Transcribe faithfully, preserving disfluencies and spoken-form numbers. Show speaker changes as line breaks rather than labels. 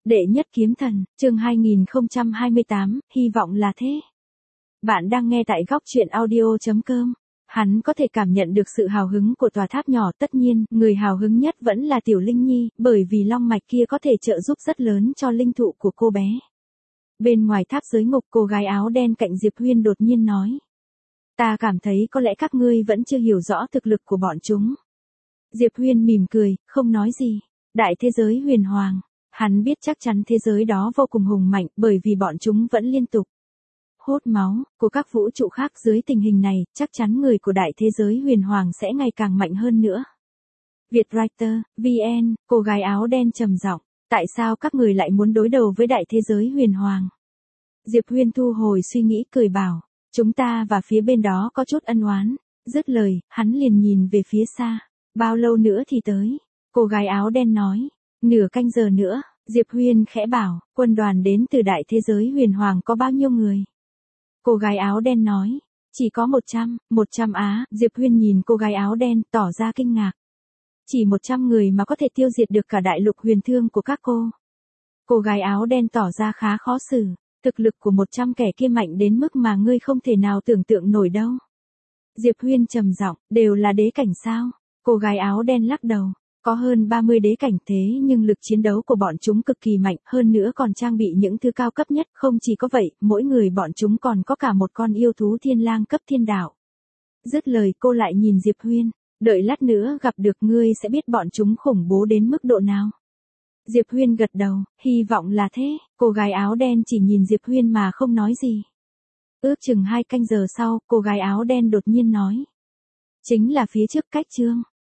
Đệ nhất kiếm thần, chương hai nghìn không trăm hai mươi tám, hy vọng là thế. Bạn đang nghe tại góc truyện audio chấm com. Hắn có thể cảm nhận được sự hào hứng của tòa tháp nhỏ, tất nhiên, người hào hứng nhất vẫn là Tiểu Linh Nhi, bởi vì long mạch kia có thể trợ giúp rất lớn cho linh thụ của cô bé. Bên ngoài tháp giới ngục, cô gái áo đen cạnh Diệp Huyên đột nhiên nói. Ta cảm thấy có lẽ các ngươi vẫn chưa hiểu rõ thực lực của bọn chúng. Diệp Huyên mỉm cười, không nói gì. Đại thế giới huyền hoàng. Hắn biết chắc chắn thế giới đó vô cùng hùng mạnh, bởi vì bọn chúng vẫn liên tục hút máu của các vũ trụ khác. Dưới tình hình này, chắc chắn người của đại thế giới huyền hoàng sẽ ngày càng mạnh hơn nữa. Vietwriter, vê en, cô gái áo đen trầm giọng, tại sao các người lại muốn đối đầu với đại thế giới huyền hoàng? Diệp Huyên thu hồi suy nghĩ cười bảo, chúng ta và phía bên đó có chút ân oán. Dứt lời, hắn liền nhìn về phía xa. Bao lâu nữa thì tới? Cô gái áo đen nói. Nửa canh giờ nữa. Diệp Huyên khẽ bảo, quân đoàn đến từ đại thế giới huyền hoàng có bao nhiêu người? Cô gái áo đen nói, chỉ có một trăm, một trăm á. Diệp Huyên nhìn cô gái áo đen, tỏ ra kinh ngạc. Chỉ một trăm người mà có thể tiêu diệt được cả đại lục huyền thương của các cô. Cô gái áo đen tỏ ra khá khó xử, thực lực của một trăm kẻ kia mạnh đến mức mà ngươi không thể nào tưởng tượng nổi đâu. Diệp Huyên trầm giọng, đều là đế cảnh sao? Cô gái áo đen lắc đầu. Có hơn ba mươi đế cảnh, thế nhưng lực chiến đấu của bọn chúng cực kỳ mạnh, hơn nữa còn trang bị những thứ cao cấp nhất. Không chỉ có vậy, mỗi người bọn chúng còn có cả một con yêu thú thiên lang cấp thiên đạo. Dứt lời cô lại nhìn Diệp Huyên, đợi lát nữa gặp được ngươi sẽ biết bọn chúng khủng bố đến mức độ nào. Diệp Huyên gật đầu, hy vọng là thế. Cô gái áo đen chỉ nhìn Diệp Huyên mà không nói gì. Ước chừng hai canh giờ sau, cô gái áo đen đột nhiên nói. Chính là phía trước cách trương.